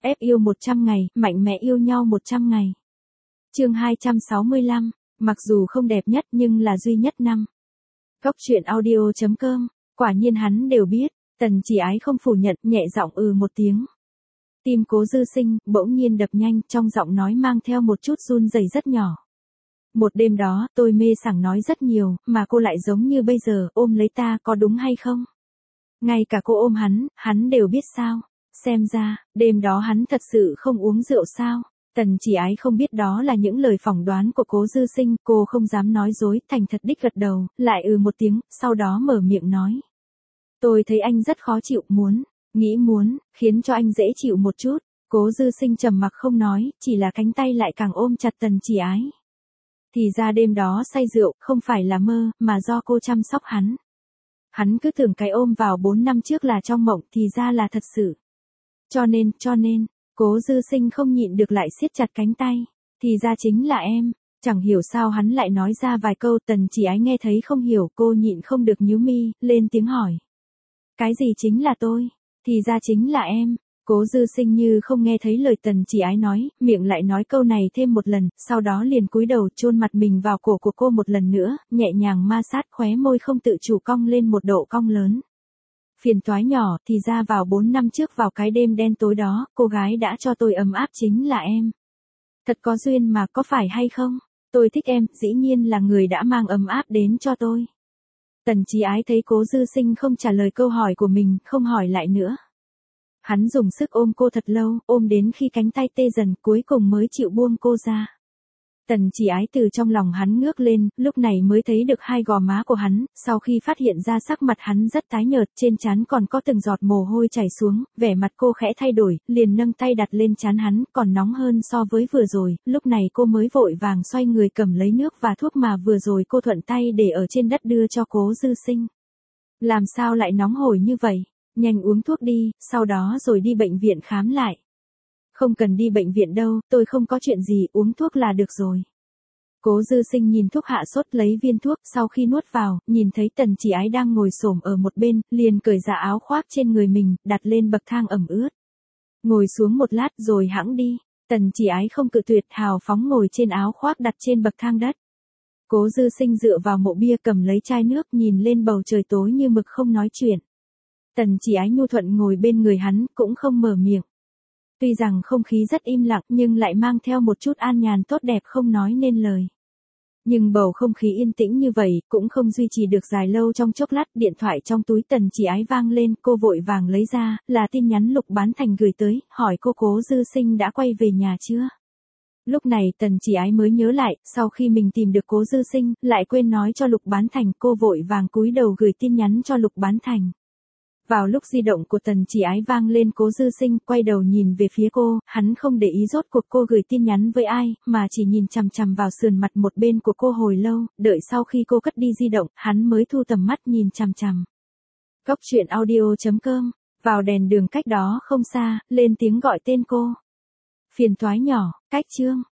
Ép yêu 100 ngày, mạnh mẽ yêu nhau 100 ngày. Chương 265, mặc dù không đẹp nhất nhưng là duy nhất năm. Góc truyện audio.com, quả nhiên hắn đều biết, Tần Chỉ Ái không phủ nhận, nhẹ giọng một tiếng. Tim Cố Dư Sinh bỗng nhiên đập nhanh, trong giọng nói mang theo một chút run rẩy rất nhỏ. Một đêm đó, tôi mê sảng nói rất nhiều, mà cô lại giống như bây giờ, ôm lấy ta, có đúng hay không? Ngay cả cô ôm hắn đều biết sao? Xem ra, đêm đó hắn thật sự không uống rượu sao? Tần Chỉ Ái không biết đó là những lời phỏng đoán của Cố Dư Sinh, cô không dám nói dối, thành thật đích gật đầu, lại một tiếng, sau đó mở miệng nói. Tôi thấy anh rất khó chịu, nghĩ muốn, khiến cho anh dễ chịu một chút. Cố Dư Sinh trầm mặc không nói, chỉ là cánh tay lại càng ôm chặt Tần Chỉ Ái. Thì ra đêm đó say rượu, không phải là mơ, mà do cô chăm sóc hắn. Hắn cứ tưởng cái ôm vào 4 năm trước là trong mộng, thì ra là thật sự. Cho nên, Cố Dư Sinh không nhịn được lại siết chặt cánh tay. Thì ra chính là em. Chẳng hiểu sao hắn lại nói ra vài câu, Tần Chỉ Ái nghe thấy không hiểu, cô nhịn không được nhíu mi, lên tiếng hỏi. Cái gì chính là tôi? Thì ra chính là em. Cố Dư Sinh như không nghe thấy lời Tần Chỉ Ái nói, miệng lại nói câu này thêm một lần, sau đó liền cúi đầu chôn mặt mình vào cổ của cô một lần nữa, nhẹ nhàng ma sát, khóe môi không tự chủ cong lên một độ cong lớn. Phiền toái nhỏ, thì ra vào 4 năm trước vào cái đêm đen tối đó, cô gái đã cho tôi ấm áp chính là em. Thật có duyên mà, có phải hay không? Tôi thích em, dĩ nhiên là người đã mang ấm áp đến cho tôi. Tần Chỉ Ái thấy Cố Dư Sinh không trả lời câu hỏi của mình, không hỏi lại nữa. Hắn dùng sức ôm cô thật lâu, ôm đến khi cánh tay tê dần, cuối cùng mới chịu buông cô ra. Tần Chỉ Ái từ trong lòng hắn ngước lên, lúc này mới thấy được hai gò má của hắn, sau khi phát hiện ra sắc mặt hắn rất tái nhợt, trên trán còn có từng giọt mồ hôi chảy xuống, vẻ mặt cô khẽ thay đổi, liền nâng tay đặt lên trán hắn, còn nóng hơn so với vừa rồi, lúc này cô mới vội vàng xoay người cầm lấy nước và thuốc mà vừa rồi cô thuận tay để ở trên đất đưa cho Cố Dư Sinh. Làm sao lại nóng hổi như vậy? Nhanh uống thuốc đi, sau đó rồi đi bệnh viện khám lại. Không cần đi bệnh viện đâu, tôi không có chuyện gì, uống thuốc là được rồi. Cố Dư Sinh nhìn thuốc hạ sốt, lấy viên thuốc, sau khi nuốt vào, nhìn thấy Tần Chỉ Ái đang ngồi xổm ở một bên, liền cởi ra áo khoác trên người mình, đặt lên bậc thang ẩm ướt. Ngồi xuống một lát rồi hẵng đi. Tần Chỉ Ái không cự tuyệt, hào phóng ngồi trên áo khoác đặt trên bậc thang đất. Cố Dư Sinh dựa vào mộ bia cầm lấy chai nước, nhìn lên bầu trời tối như mực không nói chuyện. Tần Chỉ Ái nhu thuận ngồi bên người hắn, cũng không mở miệng. Tuy rằng không khí rất im lặng nhưng lại mang theo một chút an nhàn tốt đẹp không nói nên lời. Nhưng bầu không khí yên tĩnh như vậy cũng không duy trì được dài lâu, trong chốc lát điện thoại trong túi Tần Chỉ Ái vang lên, cô vội vàng lấy ra, là tin nhắn Lục Bán Thành gửi tới, hỏi cô Cố Dư Sinh đã quay về nhà chưa? Lúc này Tần Chỉ Ái mới nhớ lại, sau khi mình tìm được Cố Dư Sinh, lại quên nói cho Lục Bán Thành, cô vội vàng cúi đầu gửi tin nhắn cho Lục Bán Thành. Vào lúc di động của Tần Chỉ Ái vang lên, Cố Dư Sinh quay đầu nhìn về phía cô, hắn không để ý rốt cuộc cô gửi tin nhắn với ai, mà chỉ nhìn chằm chằm vào sườn mặt một bên của cô hồi lâu, đợi sau khi cô cất đi di động, hắn mới thu tầm mắt nhìn chằm chằm. Góc truyện audio.com, vào đèn đường cách đó không xa, lên tiếng gọi tên cô. Phiền toái nhỏ, cách chương.